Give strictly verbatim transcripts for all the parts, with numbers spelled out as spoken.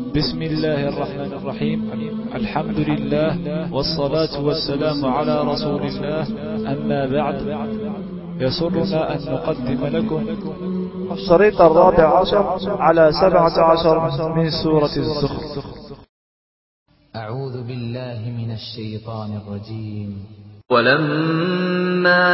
بسم الله الرحمن الرحيم. الحمد لله والصلاة والسلام على رسول الله. أما بعد، يسرنا أن نقدم لكم الشريط الرابع عشر على سبعة عشر من سورة الزخرف. أعوذ بالله من الشيطان الرجيم. ولما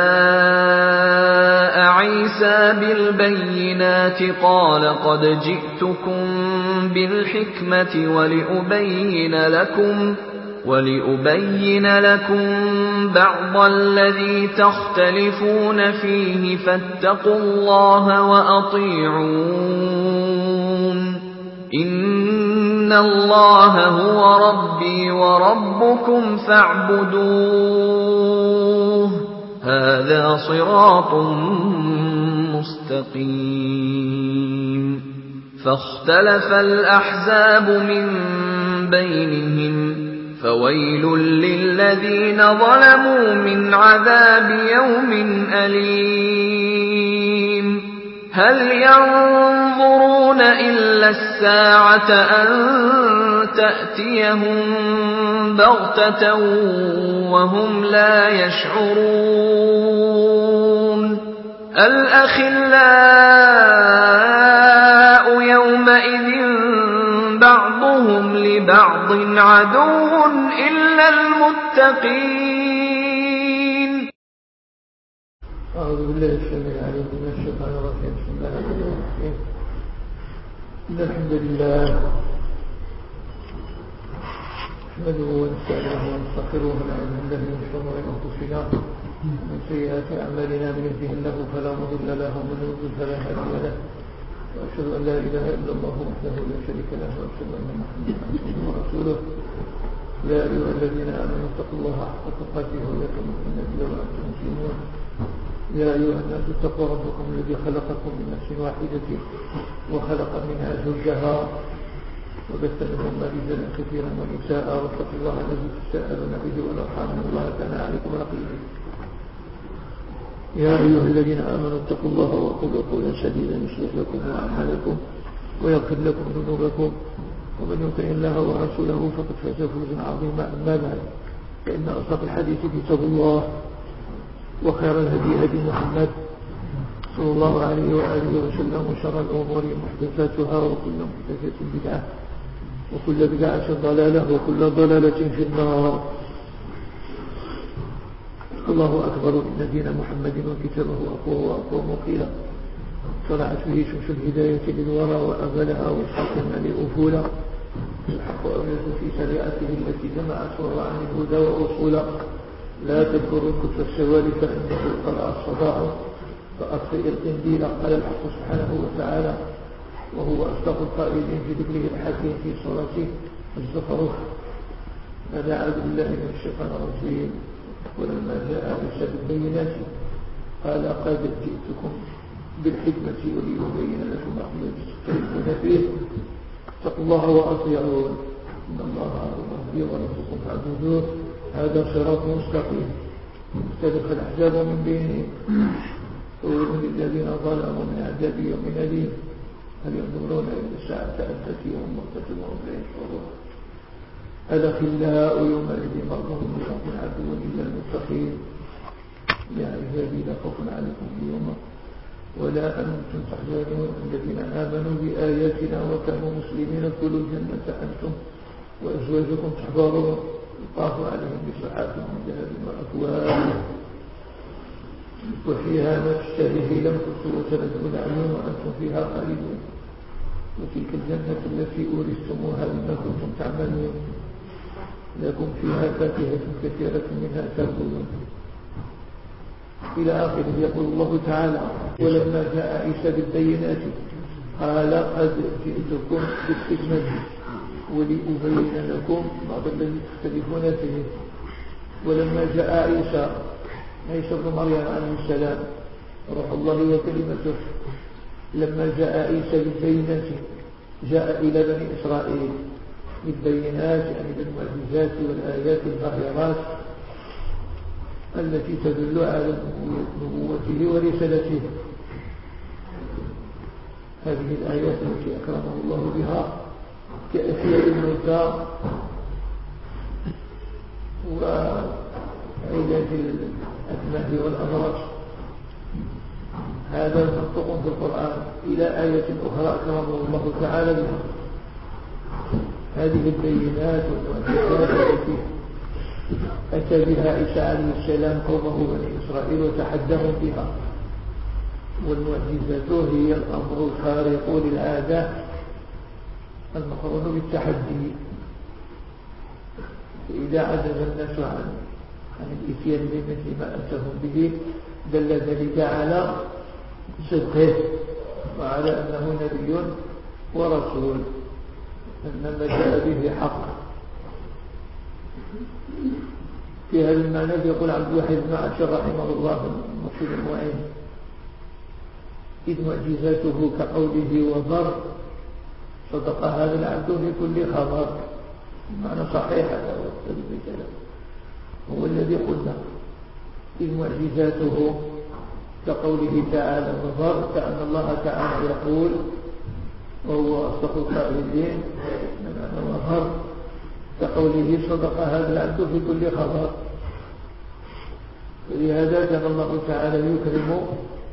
جاء عيسى بالبينات قال قد جئتكم بالحكمة ولأبين لكم ولأبين لكم بعض الذي تختلفون فيه فاتقوا الله وأطيعون إن الله هو ربي وربكم فاعبدوه هذا صراط مستقيم. فاختلف الأحزاب من بينهم فويل للذين ظلموا من عذاب يوم أليم. هل ينظرون إلا الساعة أن تأتيهم بغتة وهم لا يشعرون. الأخلاء يومئذ بعضهم لبعض عدو إلا المتقين. أعوذ بالله السميع العليم من الشيطان الرجيم. بسم الله الرحمن الرحيم. إن الحمد لله نحمده ونستعينه ونستغفره ونعوذ بالله من شرور أنفسنا ومن سيئات أعمالنا. من يهده الله فلا مضل له ومن يضلل فلا هادي له. وأشهد أن لا إله إلا الله وحده لا شريك له وأشهد أن محمدا عبده ورسوله. يا أيها الذين آمنوا اتقوا الله حق تقاته ولا تموتن إلا وأنتم مسلمون. يا أيها الناس اتقوا ربكم الذي خلقكم من نفس واحدة وخلق منها زوجها وبث منهما رجالا كثيرا ونساء واتقوا الله الذي تساءلون به والأرحام إن الله كان عليكم رقيبا. يا أيها الذين آمنوا اتقوا الله وقولوا قولا سديدا يصلح لكم أعمالكم ويغفر لكم ذنوبكم ومن يطع الله ورسوله فقد فاز فوزا عظيما. أما بعد، فإن أصدق الحديث كتاب الله وخير الهدي هدي محمد صلى الله عليه وآله وسلم وشر الأمور محدثاتها وكل محدثة بدعة وكل بدعة ضلالة وكل ضلالة في النار. الله أكبر إن دين محمد وكتابه أقوى وأقوى مقيلا. طلعت به شمس الهداية للورى وأغلها والحكم لأفولا. الحق أولاد في شريعته التي جمعت وضعا الهدى وأصولا. لا تذكر الكتب السوال فإنه طلع الصداع فأطفئ القنديل. قال الحق سبحانه وتعالى وهو أصدق القائلين في ذكره الحكيم في سورته الزخرف. هذا أعوذ بالله من الشيطان الرجيم. ولما جاء عيسى بالبينات قال قد جئتكم بالحكمة ولأبين لكم ما تختلفون فيه اتقوا الله وأطيعون إن الله ربي وربكم فاعبدوه هذا صراط مستقيم. اختلف الأحزاب من بينهم فويل للذين ظلموا من عذاب يوم أليم. هل ينظرون إلى الساعة أن تأتيهم بغتة وهم لا يشعرون. الأخلاء يومئذ بعضهم لبعض عدو إلا المتقين. يا عبادي لا خوف عليكم اليوم ولا أنتم تحزنون. الذين آمنوا بآياتنا وكانوا مسلمين ادخلوا الجنة أنتم وأزواجكم تحبرون يطاف عليهم بسحاب من ذهب وأكواب وفيها ما تشتهيه لم تكن وتلد الأعين وأنتم فيها خالدون. وتلك الجنة التي أورثتموها بما كنتم تعملون لكم فيها فاكهة كثيرة منها تأكلون إلى آخره. يقول الله تعالى ولما جاء عيسى بالبينات قال قد جئتكم بالحكمة ولأبين لكم بعض الذي تختلفون فيه. ولما جاء عيسى عيسى بن مريم عليه السلام روح الله وكلمته لما جاء عيسى بالبينات جاء إلى بني إسرائيل بالبينات يعني بالمعجزات والآيات الظاهرات التي تدل على نبوته ورسالته. هذه الآيات التي أكرمه الله بها كأشياء الموتى وعلاج الأكمه والأمراض. هذا منطق في القرآن إلى آية أخرى أكرمه الله تعالى بها. هذه البينات والمعجزات التي أتى بها عيسى عليه السلام قومه بني إسرائيل وتحدهم بها، والمعجزات هي الأمر الخارق للعادة المقرون بالتحدي. فإذا عجز الناس عن عن الإتيان بمثل ما أتهم به دل ذلك على صدقه وعلى أنه نبي ورسول، أن ما جاء به حق. في هذا المعنى يقول عبد الواحد بن عاشر رحمه الله المرشد المعين: إذ معجزاته كقوله وبر صدق هذا العبد في كل خبر. معنى صحيح هذا هو الذي قلنا إذ معجزاته كقوله تعالى وبر، كأن الله تعالى يقول وهو أصدق القائلين معنى وبر كقوله صدق هذا العبد في كل خبر. ولهذا كان الله تعالى يكرم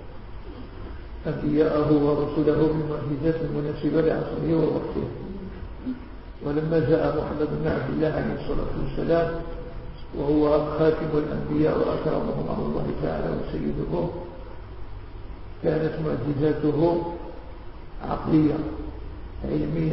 أنبياءه ورسله بالمعجزات المناسبة لعصره ووقته. ولما جاء محمد بن عبد الله عليه الصلاة والسلام وهو خاتم الأنبياء وأكرمهم على الله تعالى وسيدهم، كانت معجزاته عقلية علمية،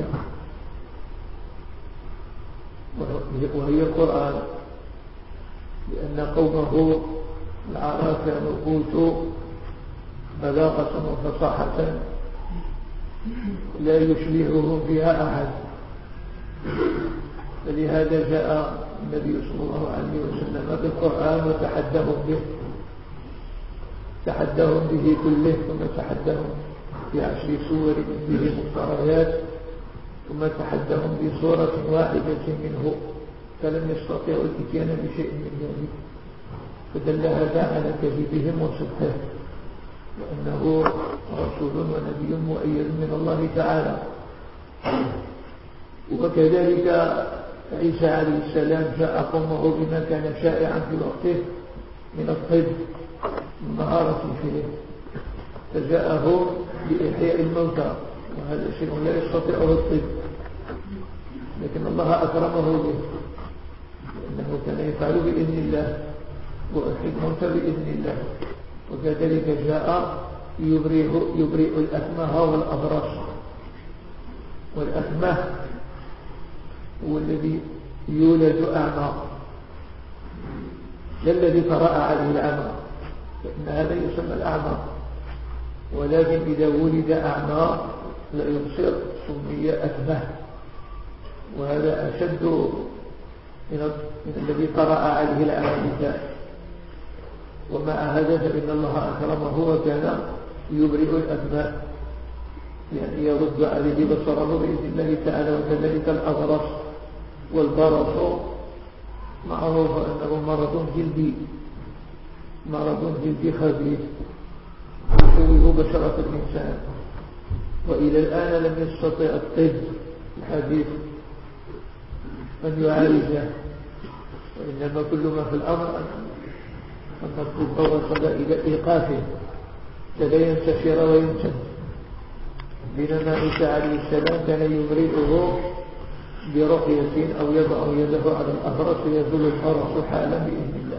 وهي القرآن، لأن قومه العرب كانوا أوتوا بلاغة وفصاحة لا يشبههم فيها أحد. فلهذا جاء النبي صلى الله عليه وسلم بالقرآن وتحدهم به تحدهم به كله، ثم تحدهم في عشر سور به مفتريات، ثم تحدهم بصورة واحدة منه، فلم يستطيعوا الاتيان بشيء من ذلك. فدل هذا على كذبهم وصدقه، وأنه رسول ونبي مؤيد من الله تعالى. وكذلك عيسى عليه السلام جاء قومه بما كان شائعا في وقته من الطب المهارة فيه، فجاءه بإحياء الموتى، وهذا شيء لا يستطيعه الطب، لكن الله أكرمه به، لأنه كان يفعل بإذن الله وإحياء الموتى بإذن الله. وكذلك جاء يبرئ, يبرئ الأكمه والأبرص. والأكمه هو الذي يولد أعمى، لا الذي طرأ عليه العمى، فإن هذا يسمى الأعمى. ولكن إذا ولد أعمى لا يبصر سمي أكمه، وهذا أشد من الذي طرأ عليه العمى ذلك. ومع هذا فإن الله أكرمه وكان يبرئ الأكمه، يعني يرد عليه بصره بإذن الله تعالى. وكذلك الأبرص والبرص معروف أنه مرض جلدي مرض جلدي خبيث يشوه بشرة الإنسان، وإلى الآن لم يستطع الطب الحديث أن يعالجه، وإنما كل ما في الأمر أن الطب وصل إلى إيقافه فلا ينتشر وينتهي. بينما عيسى عليه السلام كان يبرئه برقية أو يضع يده على الأبرص ويزول البرص حالا بإذن الله.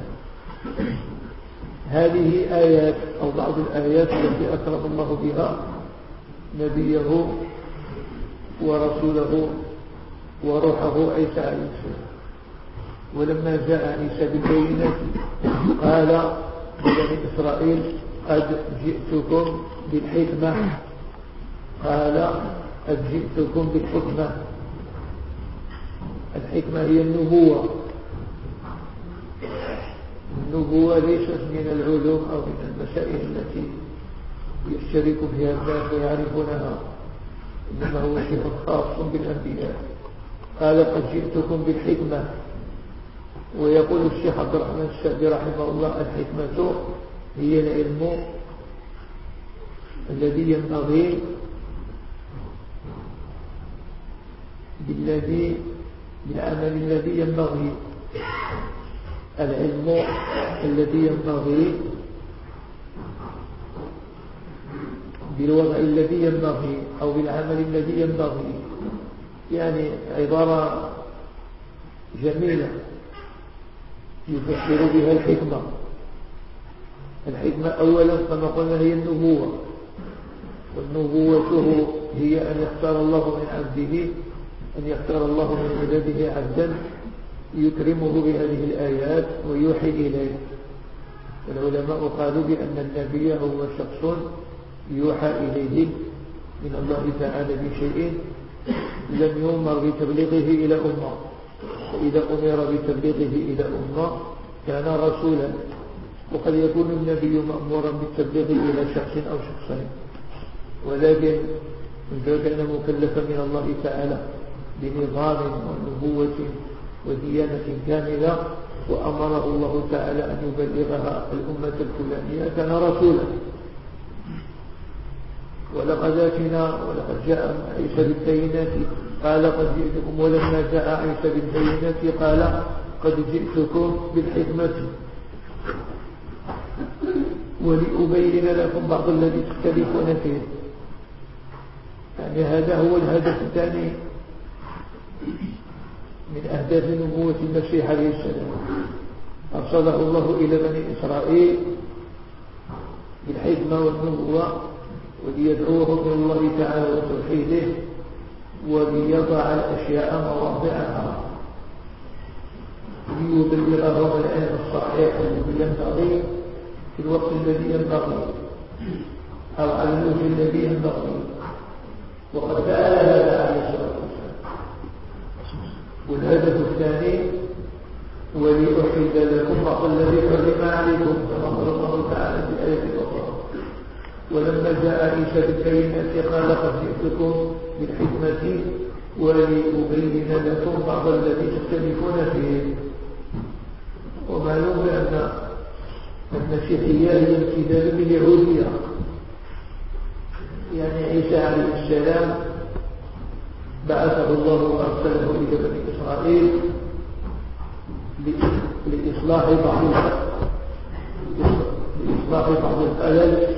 هذه آيات أو بعض الآيات التي أكرم الله بها نبيه ورسوله وروحه عيسى عليه السلام. ولما جاء عيسى بالبينات قال لبني إسرائيل قد جئتكم بالحكمة، قال قد جئتكم بالحكمة. الحكمة هي النبوة. النبوة ليست من العلوم أو من المسائل التي يشترك فيها الناس ويعرفونها، إنما هو شيء خاص بالأنبياء. قال قد جئتكم بالحكمة. ويقول الشيخ عبد الرحمن السعدي رحمه الله الحكمة هي العلم الذي ينبغي بالذي بالعمل الذي ينبغي، العلم الذي ينبغي بالوضع الذي ينبغي أو بالعمل الذي ينبغي. يعني عبارة جميلة يفسر بها الحكمة. الحكمة أولا كما قلنا هي النبوة، والنبوة هي أن يختار الله من عبده أن يختار الله من عباده عبدا يكرمه بهذه الآيات ويوحي إليه. العلماء قالوا بأن النبي هو شخص يوحى إليه من الله تعالى بشيء لم يؤمر بتبليغه إلى أمة، فإذا أمر بتبليغه إلى أمة كان رسولا. وقد يكون النبي مأمورا بالتبليغ إلى شخص أو شخصين، ولكن إذا كان مكلفا من الله تعالى بنظام ونبوة وديانة كاملة وأمره الله تعالى أن يبلغها الأمة الفلانية كان رسولا. ولقد آتينا ولقد جاء عيسى بالبينات قال قد جئتكم، ولما جاء عيسى بالبينات قال قد جئتكم بالحكمة ولأبين لكم بعض الذي تختلفون فيه. يعني هذا هو الهدف الثاني من أهداف نبوة المسيح عليه السلام. أرسله الله إلى بني إسرائيل بالحكمة والنبوة وليدعوهم إلى الله تعالى وتوحيده وليضع الأشياء مواضعها، ليبلغهم العلم الصحيح الذي ينبغي في الوقت الذي ينبغي أو على الوجه الذي ينبغي. وقد فعل هذا عليه الصلاة والسلام. والهدف الثاني ولأحل لكم بعض الذي حرم عليكم كما قال الله تعالى في آية أخرى. ولما جاء عيسى بالبينات قال قد جئتكم بالحكمة ولأبين لكم بعض الذي تختلفون فيه. ومعلوم أن المسيحية هي امتداد لليهودية. يعني عيسى عليه السلام بعثه الله وأرسله إلى بني إسرائيل لإصلاح بعض لإصلاح بعض الخلل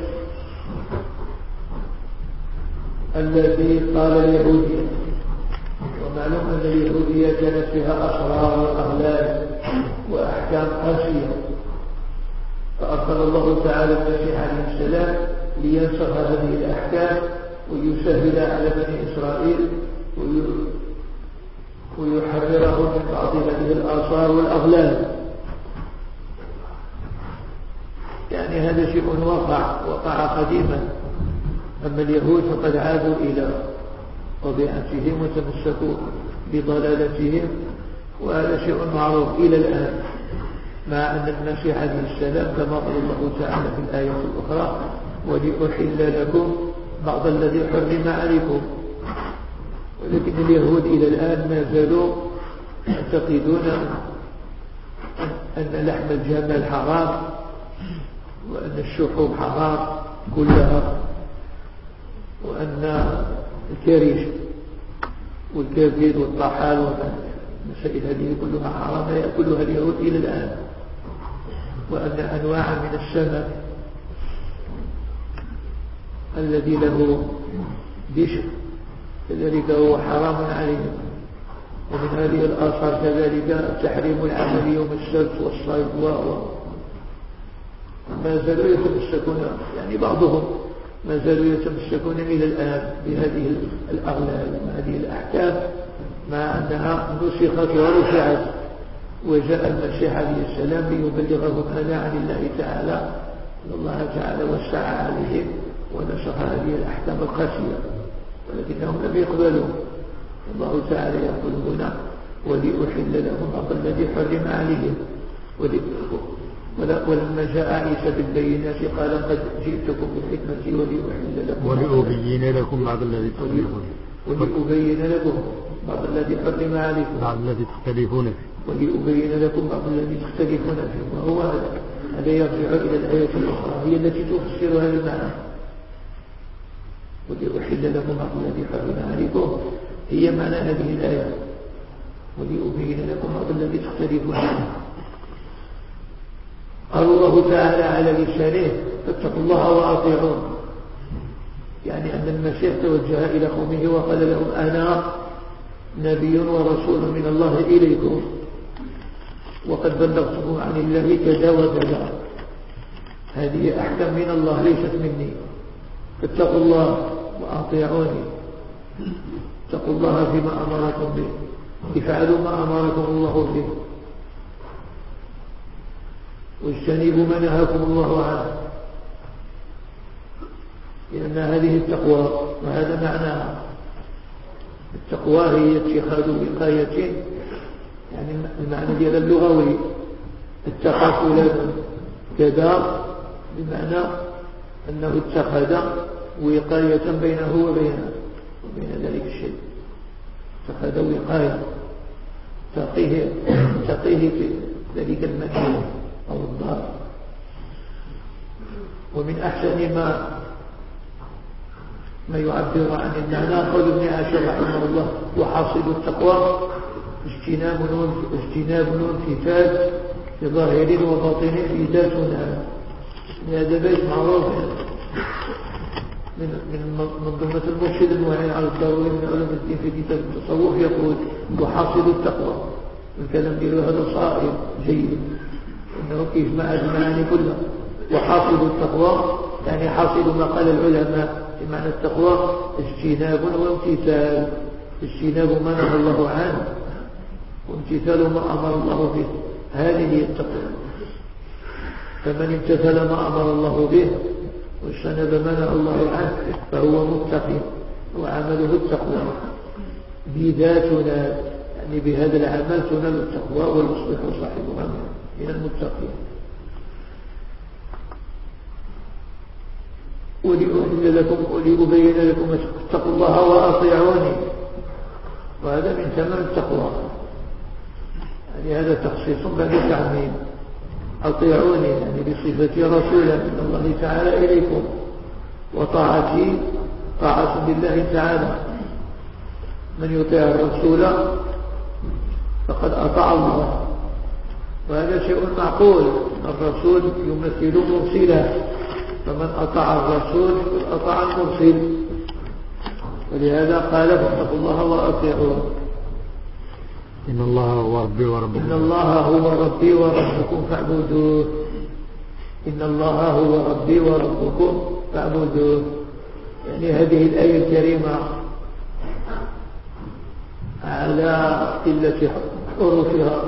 الذي قال اليهودية. ومعلوم أن اليهودية كانت فيها أسرار وأغلال وأحكام قاسية، فأرسل الله تعالى المسيح عليه السلام لينسخ هذه الأحكام ويسهل على بني إسرائيل ويحررهم من بعض هذه الآثار والأغلال. يعني هذا شيء وقع وقع قديما. أما اليهود فقد عادوا إلى طبيعتهم وتمسكوا بضلالتهم، وهذا شيء معروف إلى الآن، مع أن المسيح عليه السلام كما قال الله تعالى في الآية الأخرى ولأحل لكم بعض الذي حرم عليكم. ولكن اليهود إلى الآن ما زالوا يعتقدون أن لحم الجمل حرام وأن الشحوم حرام كلها، وأن الكرش والكبد والطحال والمسائل هذه كلها حرام يأكلها اليهود إلى الآن. وأن أنواع من السمك الذي له دشر كذلك هو حرام عليهم. ومن هذه الآثار كذلك تحريم العمل يوم السبت والصيد ما زالوا يتمسكون، يعني بعضهم ما زالوا يتمسكون إلى الآن بهذه الأغلال وهذه الأحكام، مع أنها نسخت ورفعت وجاء المسيح عليه السلام ليبلغهم هذا عن الله تعالى. الله تعالى وسع عليهم ونسخ هذه الأحكام القاسية، ولكنهم لم يقبلوا. الله تعالى يقول هنا ولأحل لهم بعض الذي حرم عليهم. ولما جاء عيسى بالبينات قال قد جئتكم بالحكمة ولأحل لكم ولأبين لكم بعض الذي تختلفون ولأبين لكم بعض الذي حرم عليكم بعض الذي تختلفون فيه ولأبين لكم بعض الذي تختلفون فيه. وهو هذا هذا يرجع إلى الآية الأخرى هي التي تفسر هذا المعنى. ولأحل لكم بعض الذي حرم عليكم هي معنى هذه الآية ولأبين لكم بعض الذي تختلفون عنه. قال الله تعالى على لسانه فاتقوا الله وأطيعون، يعني أن المسيح توجه إلى قومه وقال لهم أنا نبي ورسول من الله إليكم وقد بلغتكم عن الله كذا وكذا، هذه أحكام من الله ليست مني، فاتقوا الله وأطيعوني، اتقوا الله فيما أمركم به، افعلوا ما أمركم الله به، واجتنبوا ما نهاكم الله عنه، لأن هذه التقوى وهذا معناها. التقوى هي اتخاذ وقاية، يعني المعنى ديال اللغوي اتقى فلان كذا، بمعنى أنه اتخذ وقاية بينه وبين وبين ذلك الشيء، اتخذ وقاية تقيه تقيه في ذلك المكان أو الدار. ومن أحسن ما ما يعبر عن المعنى قول ابن عاشر رحمه الله وحاصل التقوى اجتناب اجتناب الانفتاج بظاهر وباطن في ذاتنا. هذا بيت معروف من من منظومة المرشد المعين على الضروري من علوم الدين في كتاب التصوف، يقول وحاصل التقوى. الكلام ديالو هذا صائب جيد انه كيف مع المعاني كلها. وحاصل التقوى يعني حاصل ما قال العلماء بمعنى التقوى اجتناب وامتثال، اجتناب ما نهى الله عنه وامتثال ما أمر الله به، هذه هي التقوى. فمن امتثل ما أمر الله به واجتنب ما نهى الله عنه فهو متقي وعمله التقوى. بذاتنا يعني بهذا العمل تنال التقوى ويصبح صاحبها من المتقين. ولأحل لكم ولأبين لكم اتقوا الله وأطيعوني، وهذا من تمام التقوى، يعني هذا تخصيص بعد تعميم. أطيعوني يعني بصفتي رسولا من الله تعالى إليكم، وطاعتي طاعة بالله تعالى. من يطيع الرسول فقد أطاع الله، وهذا شيء معقول. الرسول يمثل مرسله، فمن أطاع الرسول أطاع المرسل، ولهذا قال فاتقوا الله وأطيعون. إن الله هو ربي وربكم إن الله هو ربي وربكم فاعبدوه. إن الله هو ربي وربكم فاعبدوه، يعني هذه الآية الكريمة على قلة حروفها،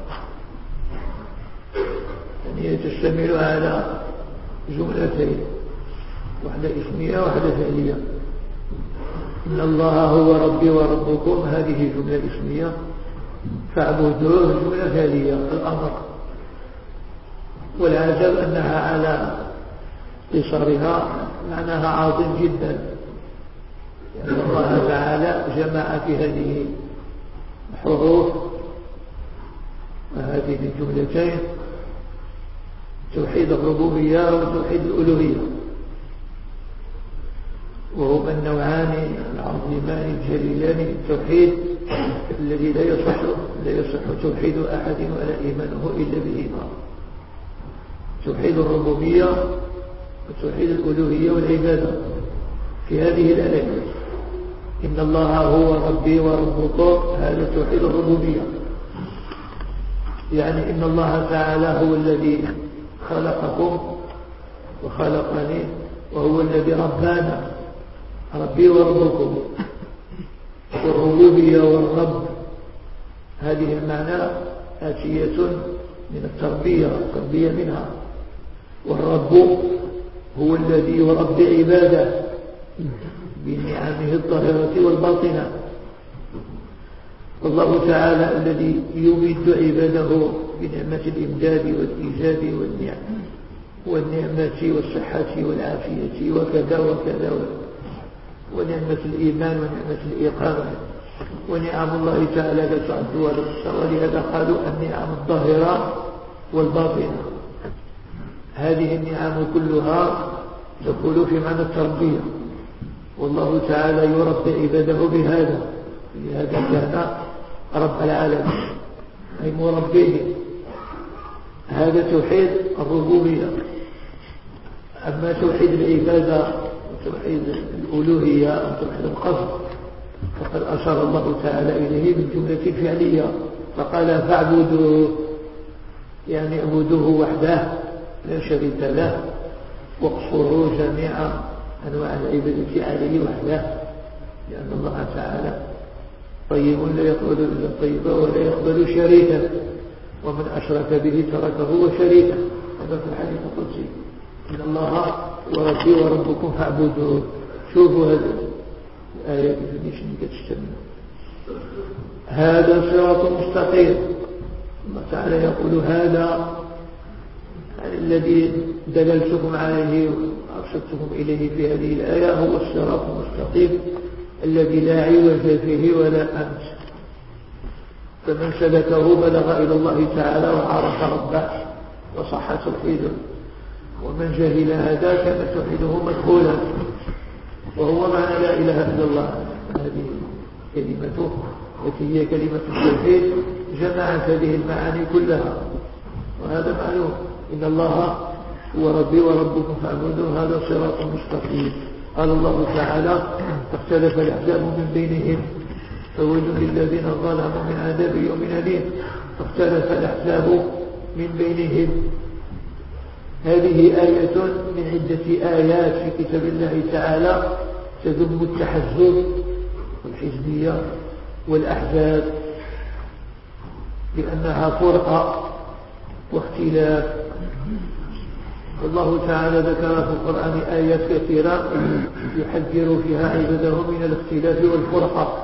يعني تشتمل على جملتين، واحدة اسمية واحدة فعلية. إن الله هو ربي وربكم هذه جملة اسمية، فاعبدوه جملة فعلية الأمر. والعجب أنها على قصرها معناها عظيم جدا، لأن الله تعالى جمع في هذه الحروف وهذه الجملتين توحيد الربوبية وتوحيد الألوهية، وهما النوعان العظيمان الجليلان للتوحيد الذي لا يصح لا يصح توحيد أحد ولا إيمانه إلا بهما: توحيد الربوبية وتوحيد الألوهية والعبادة. في هذه الآية إن الله هو ربي وربكم، هذا توحيد الربوبية، يعني إن الله تعالى هو الذي خلقكم وخلقني وهو الذي ربانا، ربي وربكم. والربوبية والرب هذه المعنى آتية من التربية، التربية منها. والرب هو الذي يربي عباده بنعمه الظاهرة والباطنة. والله تعالى الذي يمد عباده بنعمة الإمداد والإيجاد والنعم والنعمة والصحة والعافية وكذا وكذا، ونعمة الإيمان ونعمة الإقامة. ونعم الله تعالى لا تعد ولا تحصى، ولهذا قالوا النعم الظاهرة والباطنة. هذه النعم كلها تدخل في معنى التربية، والله تعالى يربي عباده بهذا. لهذا كان رب العالمين أي مربيه. هذا توحيد الربوبية. أما توحيد العبادة وتوحيد الألوهية أو توحيد القصد فقد أشار الله تعالى إليه من جملة فعلية فقال فاعبدوه يعني اعبدوه وحده لا شريك له واقصروا جميع أنواع العبادة عليه وحده لأن الله تعالى طيب لا يقبل إلا طيبا ولا يقبل شريكا ومن أشرك به تركه وشريكا. هذا في الحديث القدسي إن الله وربي وربكم فاعبدوه. شوفوا هذه الآية في نيشن كتشتمل هذا صراط مستقيم. الله تعالى يقول هذا الذي دللتكم عليه وأرشدتكم إليه في هذه الآية هو الصراط المستقيم الذي لا عوج فيه ولا أمس. فمن سلكه بلغ إلى الله تعالى وعرف ربه وصح توحيده ومن جهل هذا كان توحيده مجهولا وهو معنى لا إله إلا الله. هذه كلمته التي هي كلمة التوحيد جمعت هذه المعاني كلها وهذا معلوم إن الله هو ربي وربكم فاعبدوه هذا صراط مستقيم. قال الله تعالى فاختلف الأحزاب من بينهم فويل للذين ظلموا من عذاب يوم أليم. فاختلف الأحزاب من بينهم. هذه آية من عدة آيات في كتاب الله تعالى تذم التحزب والحزبية والأحزاب لأنها فرقة واختلاف. الله تعالى ذكر في القرآن آيات كثيرة يحذر فيها عباده من الاختلاف والفرقة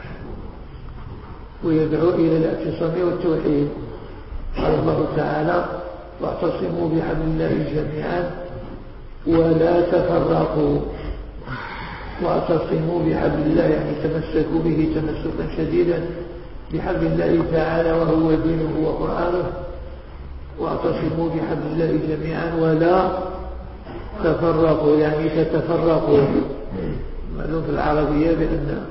ويدعو إلى الاعتصام والتوحيد. قال الله تعالى واعتصموا بحبل الله جميعا ولا تفرقوا. واعتصموا بحبل الله يعني تمسكوا به تمسكا شديدا بحبل الله تعالى وهو دينه وقرآنه. واعتصموا بحبل الله جميعا ولا تفرقوا يعني تتفرقوا. معلوم في العربية بأن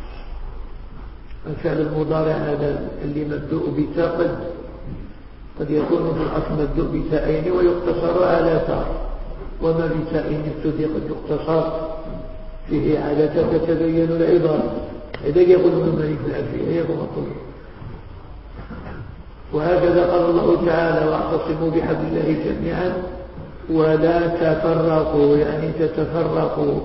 الفعل المضارع هذا اللي مبدوء بتاء قد قد يكون في الأصل مبدوء بتاءين ويقتصر على تاء وما بتاءين ابتدي قد يقتصر فيه على تاء تتبين العبارة. إذا يقول ابن مالك في الألفية يقول مقول. وهكذا قال الله تعالى واعتصموا بحبل الله جميعا ولا تفرقوا يعني تتفرقوا.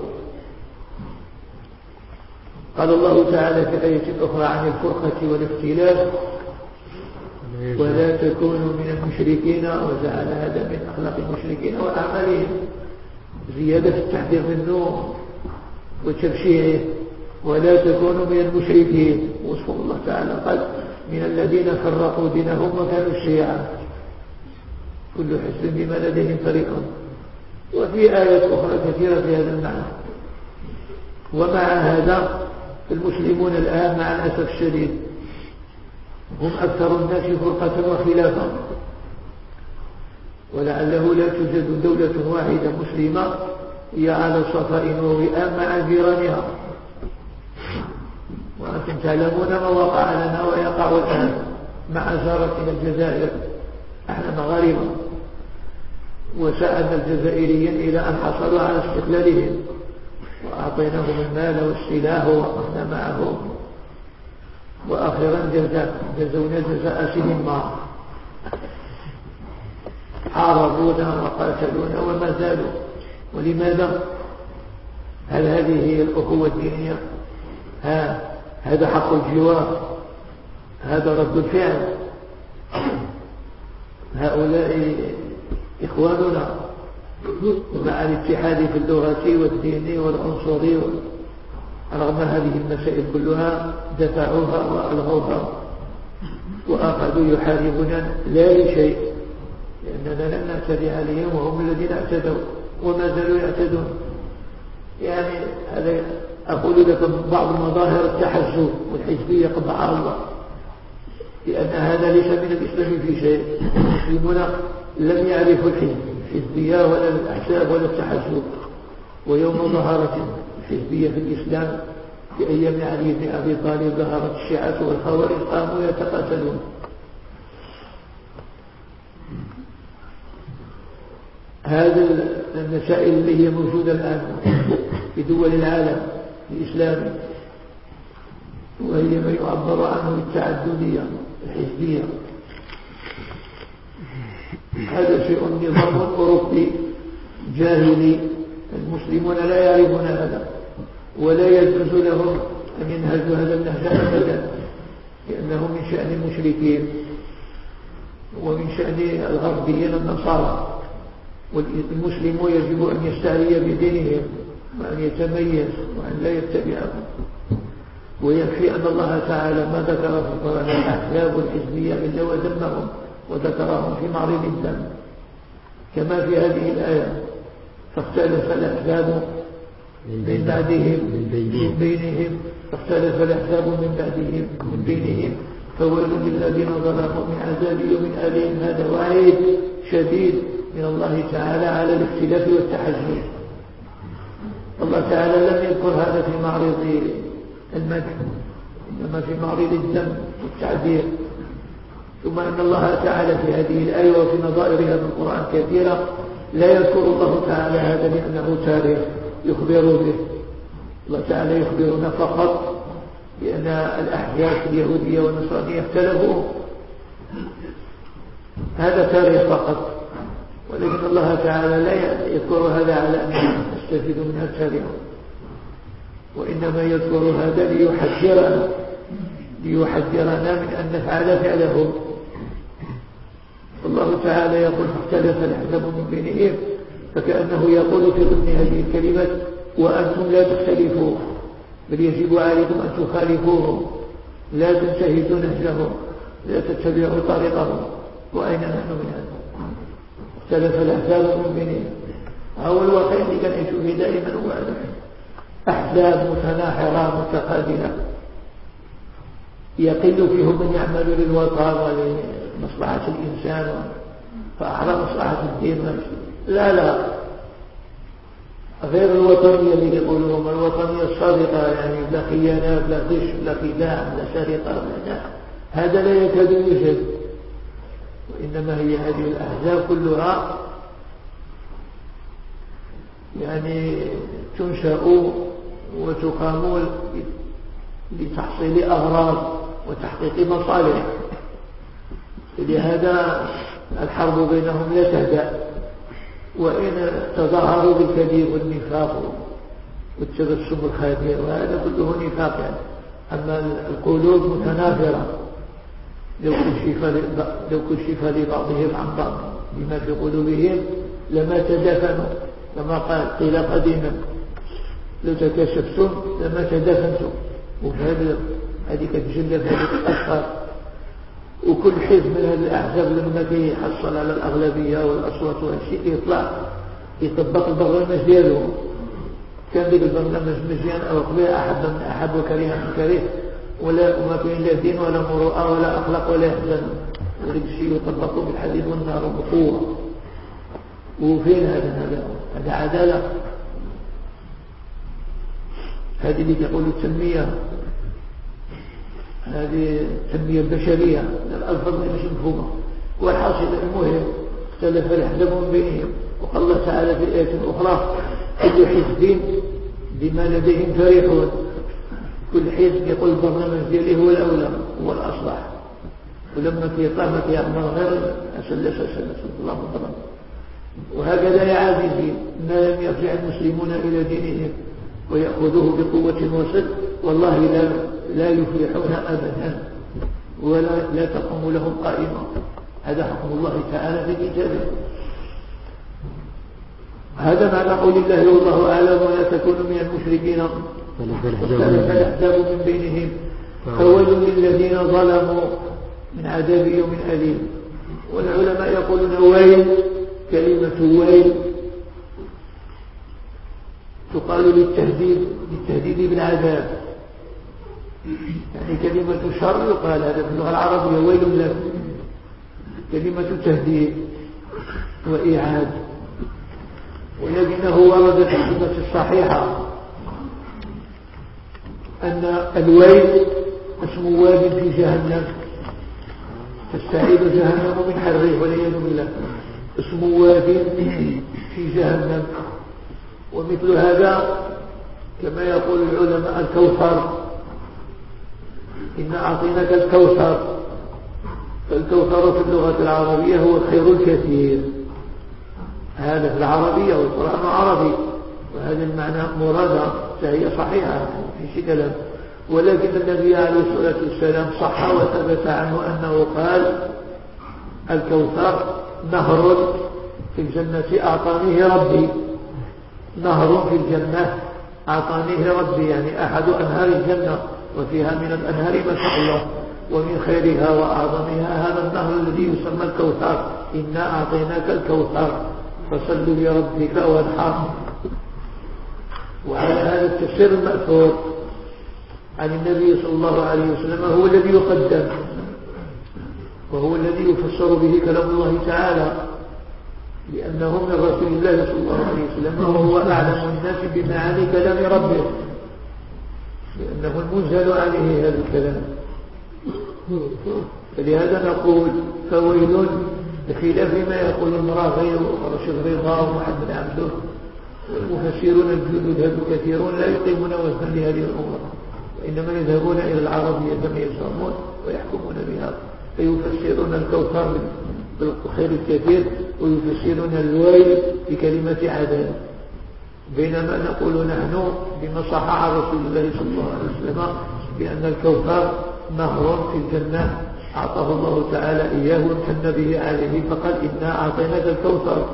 قال الله تعالى في آية أخرى عن الفرقة والاختلاف ولا تكونوا من المشركين وجعل هذا من أخلاق المشركين وأعمالهم زيادة التحذير منه وتبشيره. ولا تكونوا من المشركين وصف الله تعالى قال من الذين فرقوا دينهم وكانوا شيعا كل حزب بما لديهم فريقهم. وفي آيات أخرى كثيرة في هذا المعنى. ومع هذا المسلمون الآن مع الأسف الشديد هم أكثر الناس فرقة وخلافا ولعله لا توجد دولة واحدة مسلمة هي على صفاء ووئام مع جيرانها. وأنتم تعلمون ما وقع لنا ويقع الآن مع جارتنا الجزائر. احنا مغاربة وساعدنا الجزائريين إلى أن حصلوا على استقلالهم وأعطيناهم المال والسلاح ووقفنا معهم وأخيرا جزونا جزاء سنين حاربونا وقاتلونا وما زالوا. ولماذا؟ هل هذه هي الأخوة الدينية؟ ها هذا حق الجوار هذا رد الفعل. هؤلاء إخواننا مع الاتحاد في اللغة والدين والعنصري رغم هذه المسائل كلها دفعوها وألغوها وأخذوا يحاربنا لا لشيء لأننا لم نعتدي عليهم وهم الذين اعتدوا وما زالوا يعتدون. يعني هذا أقول لكم بعض مظاهر التحزب والحزبية قبعها الله لأن هذا ليس من الإسلام في شيء. المسلمون لم يعرفوا الحزبية ولا الأحزاب ولا التحزب. ويوم ظهرت الحزبية في الإسلام في أيام علي بن أبي طالب ظهرت الشيعة والخوارج قاموا يتقاتلون. هذه المسائل اللي هي موجودة الآن في دول العالم الإسلامي، وهي ما يعبر عنه بالتعددية الحزبية. هذا شيء نظام أوروبي جاهلي، المسلمون لا يعرفون هذا ولا يجوز لهم أن ينهجوا هذا النهج أبدا، لأنه من شأن المشركين ومن شأن الغربيين النصارى. والمسلم يجب أن يستعلي بدينهم وأن يتميز وأن لا يتبعهم. ويكفي أن الله تعالى ما ذكر في القرآن الأحزاب الحزبية إلا وذمهم وذكرهم في معرض الدم، كما في هذه الآية: فاختلف الأحزاب من بعدهم من بينهم فاختلف الأحزاب من بعدهم من بينهم فويل للذين ظلموا من عذاب يوم أليم. هذا وعيد شديد من الله تعالى على الاختلاف والتحزب. الله تعالى لم يذكر هذا في معرض المدح، إنما في معرض الذم والتعذير. ثم أن الله تعالى في هذه الآية وفي نظائرها من القرآن كثيرة لا يذكر الله تعالى هذا لأنه تاريخ يخبر به. الله تعالى يخبرنا فقط بأن الأحزاب اليهودية والنصرانية اختلفوا، هذا تاريخ فقط، ولكن الله تعالى لا يذكر هذا على أن نستفيد منها التاريخ، وإنما يذكر هذا ليحذرنا ليحذرنا من أن نفعل فعلهم. الله تعالى يقول: فاختلف الأحزاب من بينهم، فكأنه يقول في ضمن هذه الكلمة: وأنتم لا تختلفوا، بل يجب عليكم أن تخالفوهم، لا تنتهزوا نهجهم، لا تتبعوا طريقهم. وأين نحن من هذا؟ اختلف الأحزاب من بينهم. هو الواقع اللي كان يعيش فيه دائما هو هذا: أحزاب متناحرة متقابلة، يقل فيهم من يعمل للوطن ولمصلحة الإنسان فأعلى مصلحة الدين. لا لا غير الوطنية اللي يقولون الوطنية الصادقة، يعني لا خيانة لا غش لا خداع لا سرقة لا، هذا لا يكاد يوجد. وإنما هي هذه الأحزاب كلها يعني تنشأ وتقام لتحصيل أغراض وتحقيق مصالح. لهذا الحرب بينهم لا تهدأ، وإن تظاهروا بالكذب والنفاق والتبسم الخادع، وهذا كله نفاق يعني. أما القلوب متنافرة، لو كشف لو كشف لبعضهم عن بعض بما في قلوبهم لما تدافنوا، كما قال قيل قديما: لو تكشفتم لما تدافنتم. وهذا هذه كتجلى في هذه الأشهر. وكل حزب من هذه الأحزاب لما يحصل على الأغلبية والأصوات والشيء يطلع يطبق البرنامج دياله. كان ذلك البرنامج مزيان أو قبيل أحب من أحب وكره من كره، ولا وما بين لا دين ولا مروءة ولا أخلاق ولا يحزن، ولكن الشيء يطبقه بالحديد والنار وبقوة. وفين هذا هذا هذا عدالة؟ هذه اللي تقول التنمية، هذه التنمية البشرية، الألفاظ مش مفهومة. والحاصل المهم اختلف الأحزاب من بينهم. وقال الله تعالى في الآية الأخرى: كل حزب بما لديهم فرحون. كل حزب يقول البرنامج ديالي هو الأولى هو الأصلح، ولما يطلع ما يعمل غير أسلس أسلس الله مضرب. وهكذا يا عزيزي ما لم يرجع المسلمون إلى دينهم ويأخذوه بقوة وصدق والله لا لا يفلحون أبدا، ولا لا تقوم لهم قائمة. هذا حكم الله تعالى في كتابه. هذا معنى قول الله: والله أعلم ولا تكونوا من المشركين. واختلف الأحزاب من بينهم فويل للذين ظلموا من عذاب يوم أليم. والعلماء يقولون ويل، كلمة ويل تقال للتهديد للتهديد بالعذاب، يعني كلمة شر يقال هذا في اللغة العربية ويل لك، كلمة تهديد وإيعاد. ولكنه ورد في السنة الصحيحة أن الويل اسم واد في جهنم تستعيد جهنم من حره والعياذ بالله، اسم واد في جهنم. ومثل هذا كما يقول العلماء الكوثر، إن أعطيناك الكوثر، فالكوثر في اللغة العربية هو الخير الكثير، هذا في العربية والقرآن عربي، وهذا المعنى مرادة فهي صحيحة في شيء كلام. ولكن النبي عليه الصلاة والسلام صح وثبت عنه أنه قال الكوثر نهر في الجنة أعطانيه ربي، نهر في الجنة أعطانيه ربي، يعني أحد أنهار الجنة، وفيها من الأنهار ما شاء الله، ومن خيرها وأعظمها هذا النهر الذي يسمى الكوثر. إنا أعطيناك الكوثر فصل لربك وانحر. وعلى هذا التفسير المأثور عن النبي صلى الله عليه وسلم هو الذي يقدم، وهو الذي يفسر به كلام الله تعالى، لأنه من رسول الله صلى الله عليه وسلم، وهو أعلم الناس بمعاني كلام ربه، لأنه المنزل عليه هذا الكلام. فلهذا نقول فويل، بخلاف ما يقول المراغي ورشد رضا ومحمد عبده والمفسرون الجدد هذو كثيرون لا يقيمون وزنا لهذه الأمور، وإنما يذهبون إلى العربية كما يزعمون ويحكمون بها، فيفسرون الكوثر بالخير الكثير ويفسرون الويل بكلمة عذاب، بينما نقول نحن بما صح عن رسول الله صلى الله عليه وسلم بأن الكوثر نهر في الجنة أعطاه الله تعالى إياه وامتن به عليه، فقال إنا أعطيناك الكوثر.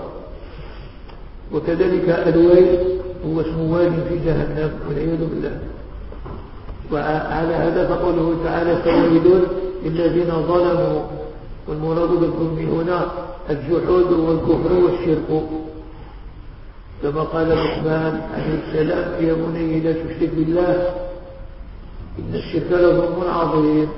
وكذلك الويل هو اسم واد في جهنم والعياذ بالله. وعلى هذا فقوله تعالى فويل للذين ظلموا، والمراد بالظلم هنا الجحود والكفر والشرك، كما قال لقمان عليه السلام يا بني لا تشرك بالله إن الشرك لظلم عظيم.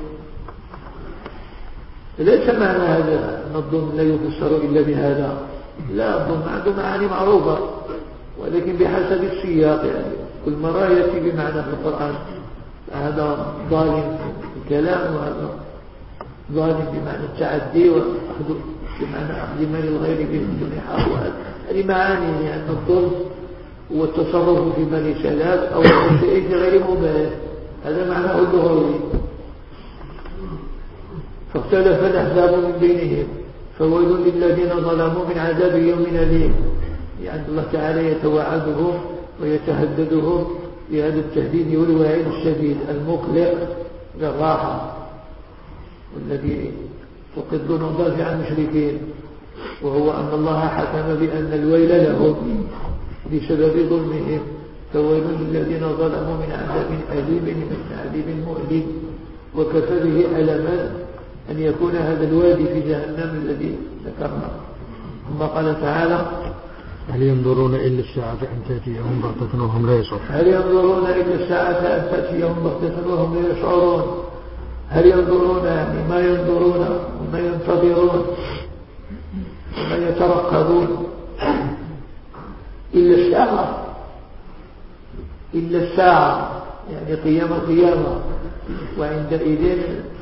ليس معنى هذا أن الظلم لا يفسر إلا بهذا، لا، الظلم عنده معاني معروفة، ولكن بحسب السياق، يعني كل مرة يأتي بمعنى في القرآن، هذا ظالم في الكلام، وهذا ظالم بمعنى التعدي، وأخذ بمعنى أخذ مال الغير بدون حق. هذه معاني، لأن يعني الظلم هو التصرف في مال سلاب أو شيء غير مباح، هذا معناه اللغوي. فاختلف الأحزاب من بينهم فويل للذين ظلموا من عذاب يوم أليم، يعني الله تعالى يتوعدهم ويتهددهم بهذا التهديد والوعيد الشديد المقلق للراحة، والذي تقض مضاجع المشركين، وهو أن الله حكم بأن الويل لهم بسبب ظلمهم، فويل للذين ظلموا من عذاب أليم من عذاب مؤلم. وكفى به ألما أن يكون هذا الوادي في جهنم الذي ذكرنا. ثم قال تعالى هل ينظرون إلا الساعة أن تأتيهم بغتة وهم لا يشعرون هل ينظرون إلا الساعة أن تأتيهم بغتة وهم لا يشعرون هل ينظرون يعني ما ينظرون وما ينتظرون وما يترقبون إلا الساعة إلا الساعة يعني قيام القيامة، وعندئذ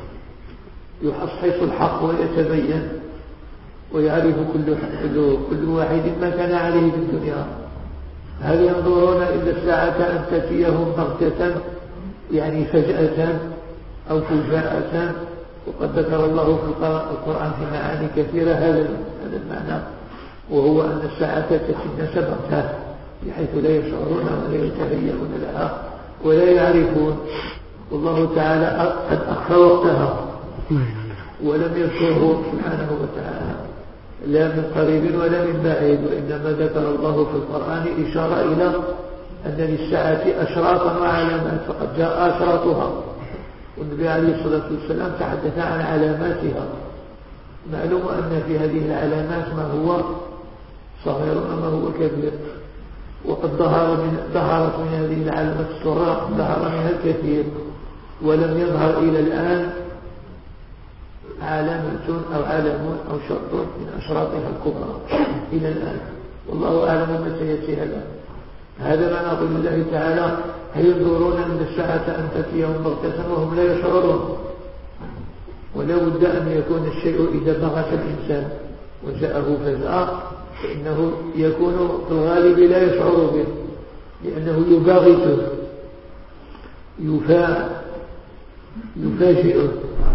يحصحص الحق ويتبين ويعرف كل, كل, كل واحد ما كان عليه في الدنيا. هل ينظرون إلا الساعة أن تأتيهم بغتة يعني فجأة أو فجاءة، وقد ذكر الله في القرآن في معاني كثيرة هذا المعنى، وهو أن الساعة تأتي الناس بغتة بحيث لا يشعرون ولا يتهيئون لها ولا يعرفون، والله تعالى قد أخر وقتها ولم يذكره سبحانه وتعالى لا من قريب ولا من بعيد، وإنما ذكر الله في القرآن إشارة إلى أن للساعة أشراطا وعلامات، فقد جاء أشراطها، والنبي عليه الصلاة والسلام تحدث عن علاماتها. معلوم أن في هذه العلامات ما هو صغير وما هو كبير، وقد ظهر من ظهرت من هذه العلامات الصغرى ظهر منها الكثير، ولم يظهر إلى الآن علامة أو علم أو شرط من أشراطها الكبرى إلى الآن، والله أعلم ما سيأتي هذا. هذا معنى قول الله تعالى هل ينظرون أن الساعة أن تأتيهم بغتة وهم لا يشعرون. ولا بد أن يكون الشيء إذا بغت الإنسان وجاءه فجأة فإنه يكون في الغالب لا يشعر به، لأنه يباغته يفا يفاجئه.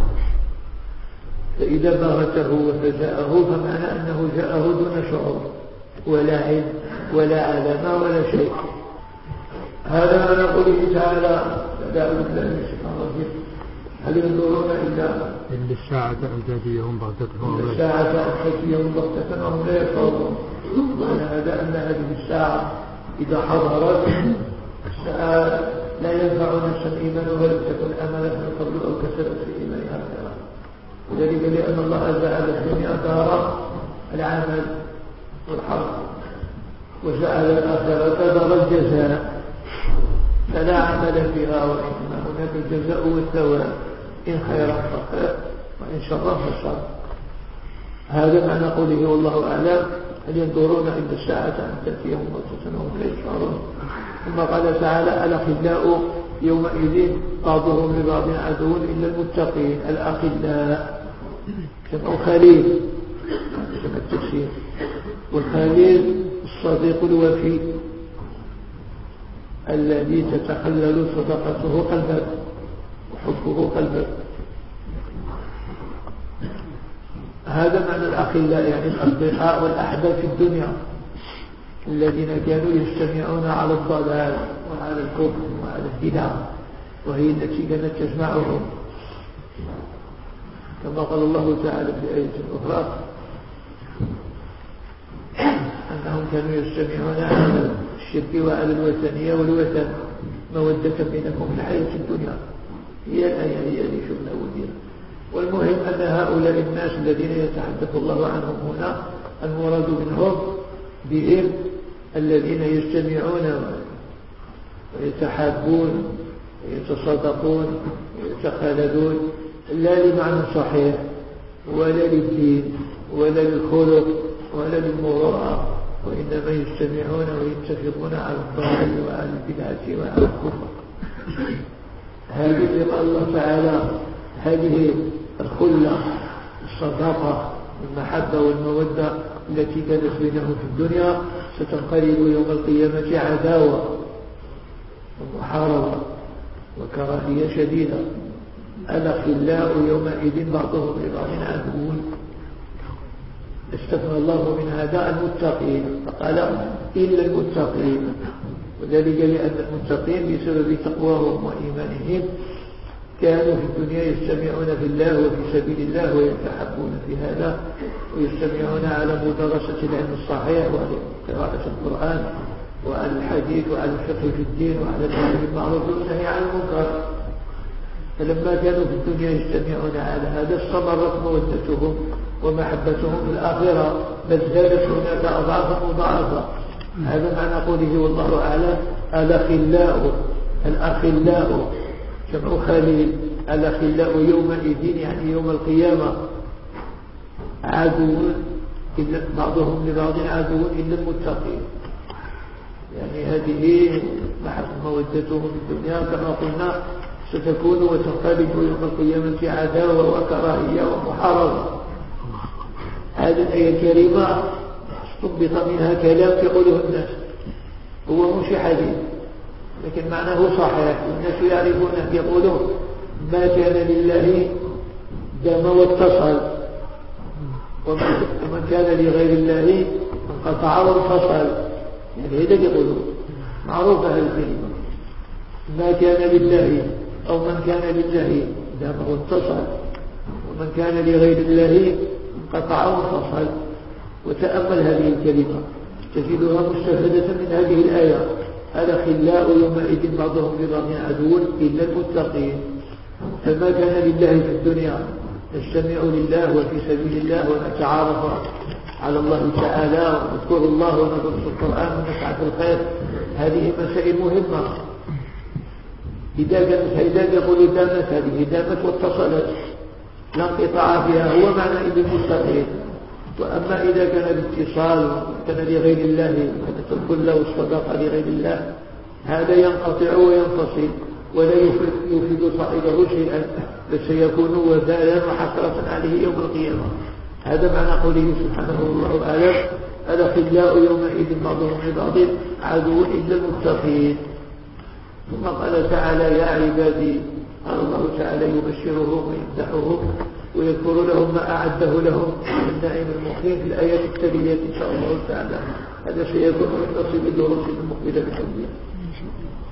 فإذا بغته وفجأه فمعنى أنه جاءه دون شعور ولا علم ولا علامة ولا شيء. هذا ما نقوله تعالى لا أعوذ بالله من الشيطان الرجيم هل ينظرون إلا إلا الساعة أن تأتيهم بغتة وهم لا الساعة أن تأتيهم بغتة وهم لا يشعرون. وأن هذا أن هذه الساعة إذا حضرت الساعة لا ينفع نفسا إيمانها لم تكن أملت من قبل أو كسبت في إيمانها خيرا. وذلك لأن الله جعل الدنيا دار العمل والحرب وجعل الآخرة دار الجزاء فلا عمل فيها، وإنما هناك الجزاء والثواب إن خيرا فخير وإن شرا فشر. هذا معنى قوله والله أعلم هل ينظرون إلا الساعة أن تأتيهم بغتة وهم لا يشعرون. ثم قال تعالى الأخلاء يومئذ بعضهم لبعض عدو إلا المتقين. الأخلاء جمع خليل جمع التفسير، والخليل الصديق الوفي الذي تتخلل صدقته قلبك وحبه قلبك. هذا معنى الأخلاء يعني الأصدقاء والأحباب في الدنيا الذين كانوا يجتمعون على الضلال وعلى الكفر وعلى البدع، وهي التي كانت تجمعهم كما قال الله تعالى في آية أخرى أنهم كانوا يجتمعون على الشرك وعلى الوثنية والوثن مودة بينكم في الحياة الدنيا. هي الآية هي اللي شفنا ودينا. والمهم أن هؤلاء الناس الذين يتحدث الله عنهم هنا المراد منهم بهم الذين يجتمعون ويتحابون ويتصادقون ويتخالدون لا لمعنى صحيح ولا للدين ولا للخلق ولا للمروءة، وإنما يجتمعون ويتفقون على الضلال وعلى البدعة وعلى الكفر. هذه قال الله تعالى هذه الخلة الصداقة والمحبة والمودة التي كانت بينهم في الدنيا ستنقلب يوم القيامة عداوة ومحاربة وكراهية شديدة. الأخلاء يومئذ بعضهم لبعض عدو. استثنى الله من هذا المتقين فقال إلا المتقين، وذلك لأن المتقين بسبب تقواهم وإيمانهم كانوا في الدنيا يجتمعون في الله وفي سبيل الله ويتحبون في هذا ويجتمعون على مدرسة العلم الصحيح وعلى قراءة القرآن وعلى الحديث وعلى الفقه في الدين وعلى الأمر بالمعروف والنهي عن المنكر. فلما كانوا في الدنيا يجتمعون على هذا استمرت مودتهم ومحبتهم في الآخرة بل زادت هناك أضعافا مضاعفة. هذا معنى قوله والله أعلم الأخلاء. الأخلاء جمع خليل. الأخلاء يومئذ يعني يوم القيامة عدو إلا بعضهم لبعض عدو إلا المتقين. يعني هذه مودتهم في الدنيا كما قلنا ستكون وتنقلب يوم القيامة عداوة وكراهية ومحاربة. هذه الآية الكريمة استنبط منها كلام يقوله الناس هو مش حديث لكن معناه صحيح. الناس يعرفونه يقولون ما كان لله دام واتصل ومن كان لغير الله انقطع وانفصل. يعني هذا يقولون معروفة هذه الكلمة ما كان لله أو من كان لله دام واتصل ومن كان لغير الله انقطع وانفصل. وتأمل هذه الكلمة تجدها مستفادة من هذه الآية الأخلاء يومئذ بعضهم لبعض عدو إلا المتقين. فما كان لله في الدنيا نجتمع لله وفي سبيل الله ونتعارف على الله تعالى ونذكر الله وندرس القرآن ونسعى في الخير. هذه مسائل مهمة. إذا كانت هيدان يقول دامت هذه دامت واتصلت لا انقطاع فيها هو معنى إذ المتقين. وأما إذا كان الاتصال كان لغير الله كانت الكلة والصداقة لغير الله هذا ينقطع وينفصل ولا يفيد صاحبه شيئا بل سيكون وبالا وحسرة عليه يوم القيامة. هذا معنى قوله سبحانه والله أعلم الأخلاء يومئذ بعضهم لبعض عدو إلا المتقين. ثم قال تعالى يا عبادي، قال الله تعالى يبشرهم ويمدحهم ويذكر لهم ما أعده لهم من النعيم المقيم في الآيات التالية إن شاء الله تعالى. هذا سيكون من نصيب الدروس المقبلة بحمد الله.